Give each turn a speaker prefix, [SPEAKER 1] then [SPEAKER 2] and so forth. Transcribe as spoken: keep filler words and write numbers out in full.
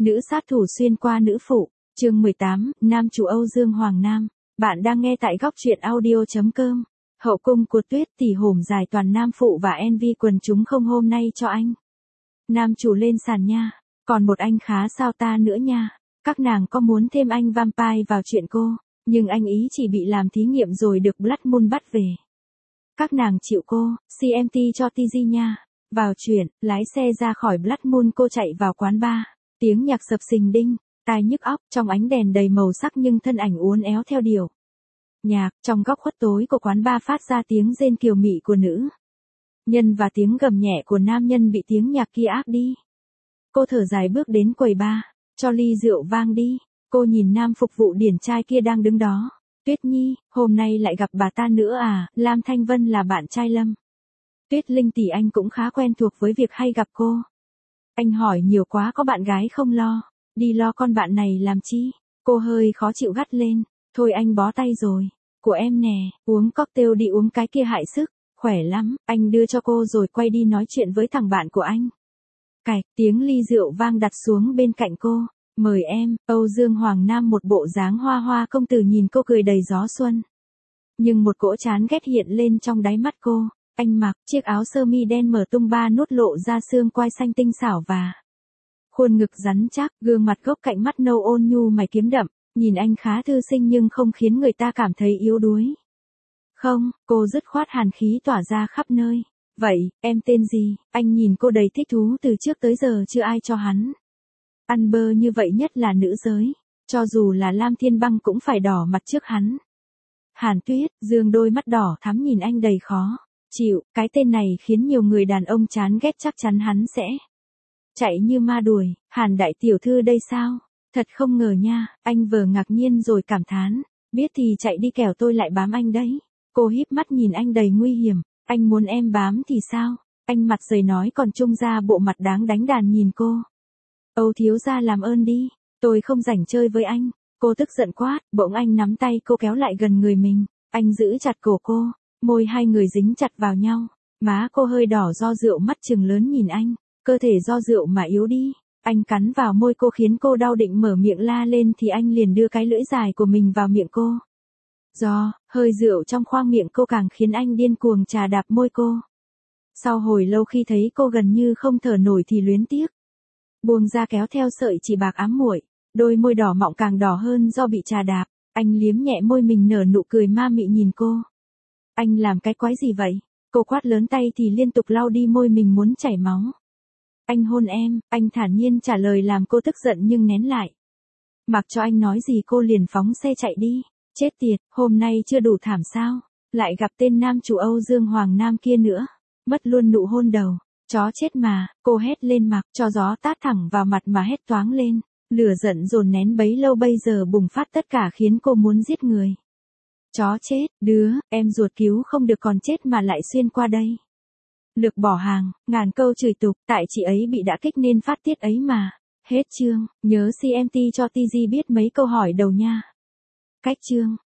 [SPEAKER 1] Nữ sát thủ xuyên qua nữ phụ, chương mười tám, nam chủ Âu Dương Hoàng Nam. Bạn đang nghe tại góc truyện audio chấm com. Hậu cung của Tuyết tỷ hổm dài toàn nam phụ và en vê quần chúng không hôm nay cho anh. Nam chủ lên sàn nha, còn một anh khá sao ta nữa nha. Các nàng có muốn thêm anh vampire vào chuyện cô, nhưng anh ý chỉ bị làm thí nghiệm rồi được Blood Moon bắt về. Các nàng chịu cô, xê em tê cho tê giê nha. Vào chuyện, lái xe ra khỏi Blood Moon cô chạy vào quán bar. Tiếng nhạc sập sình đinh, tai nhức óc, trong ánh đèn đầy màu sắc nhưng thân ảnh uốn éo theo điệu nhạc, trong góc khuất tối của quán bar phát ra tiếng rên kiều mị của nữ nhân và tiếng gầm nhẹ của nam nhân bị tiếng nhạc kia áp đi. Cô thở dài bước đến quầy bar, cho ly rượu vang đi. Cô nhìn nam phục vụ điển trai kia đang đứng đó. Tuyết Nhi, hôm nay lại gặp bà ta nữa à? Lam Thanh Vân là bạn trai Lâm Tuyết Linh tỷ, anh cũng khá quen thuộc với việc hay gặp cô. Anh hỏi nhiều quá, có bạn gái không lo, đi lo con bạn này làm chi? Cô hơi khó chịu gắt lên, thôi anh bó tay rồi, của em nè, uống cocktail đi, uống cái kia hại sức, khỏe lắm, anh đưa cho cô rồi quay đi nói chuyện với thằng bạn của anh. Cạch, tiếng ly rượu vang đặt xuống bên cạnh cô, mời em. Âu Dương Hoàng Nam một bộ dáng hoa hoa công tử nhìn cô cười đầy gió xuân. Nhưng một cỗ chán ghét hiện lên trong đáy mắt cô. Anh mặc chiếc áo sơ mi đen mở tung ba nút lộ ra xương quai xanh tinh xảo và khuôn ngực rắn chắc, gương mặt gốc cạnh mắt nâu ôn nhu mày kiếm đậm, nhìn anh khá thư sinh nhưng không khiến người ta cảm thấy yếu đuối. Không, cô dứt khoát hàn khí tỏa ra khắp nơi. Vậy, em tên gì? Anh nhìn cô đầy thích thú, từ trước tới giờ chưa ai cho hắn ăn bơ như vậy, nhất là nữ giới. Cho dù là Lam Thiên Băng cũng phải đỏ mặt trước hắn. Hàn Tuyết, Dương đôi mắt đỏ thắm nhìn anh đầy khó chịu, cái tên này khiến nhiều người đàn ông chán ghét, chắc chắn hắn sẽ chạy như ma đuổi. Hàn đại tiểu thư đây sao? Thật không ngờ nha, anh vừa ngạc nhiên rồi cảm thán, biết thì chạy đi kẻo tôi lại bám anh đấy. Cô híp mắt nhìn anh đầy nguy hiểm, anh muốn em bám thì sao? Anh mặt dày nói còn trung ra bộ mặt đáng đánh đàn nhìn cô. Âu thiếu gia làm ơn đi, tôi không rảnh chơi với anh. Cô tức giận quát, bỗng anh nắm tay cô kéo lại gần người mình, anh giữ chặt cổ cô. Môi hai người dính chặt vào nhau, má cô hơi đỏ do rượu, mắt trừng lớn nhìn anh, cơ thể do rượu mà yếu đi. Anh cắn vào môi cô khiến cô đau, định mở miệng la lên thì anh liền đưa cái lưỡi dài của mình vào miệng cô. Do hơi rượu trong khoang miệng cô càng khiến anh điên cuồng chà đạp môi cô. Sau hồi lâu khi thấy cô gần như không thở nổi thì luyến tiếc buông ra kéo theo sợi chỉ bạc ám muội, đôi môi đỏ mọng càng đỏ hơn do bị chà đạp. Anh liếm nhẹ môi mình nở nụ cười ma mị nhìn cô. Anh làm cái quái gì vậy? Cô quát lớn, tay thì liên tục lau đi môi mình muốn chảy máu. Anh hôn em, anh thản nhiên trả lời làm cô tức giận nhưng nén lại. Mặc cho anh nói gì cô liền phóng xe chạy đi. Chết tiệt, hôm nay chưa đủ thảm sao? Lại gặp tên nam chủ Âu Dương Hoàng Nam kia nữa. Mất luôn nụ hôn đầu. Chó chết mà, cô hét lên, mặc cho gió tát thẳng vào mặt mà hét toáng lên. Lửa giận dồn nén bấy lâu bây giờ bùng phát, tất cả khiến cô muốn giết người. Chó chết, đứa, em ruột cứu không được còn chết mà lại xuyên qua đây. Lực bỏ hàng, ngàn câu chửi tục, tại chị ấy bị đả kích nên phát tiết ấy mà. Hết chương, nhớ xê em tê cho tê giê biết mấy câu hỏi đầu nha. Cách chương.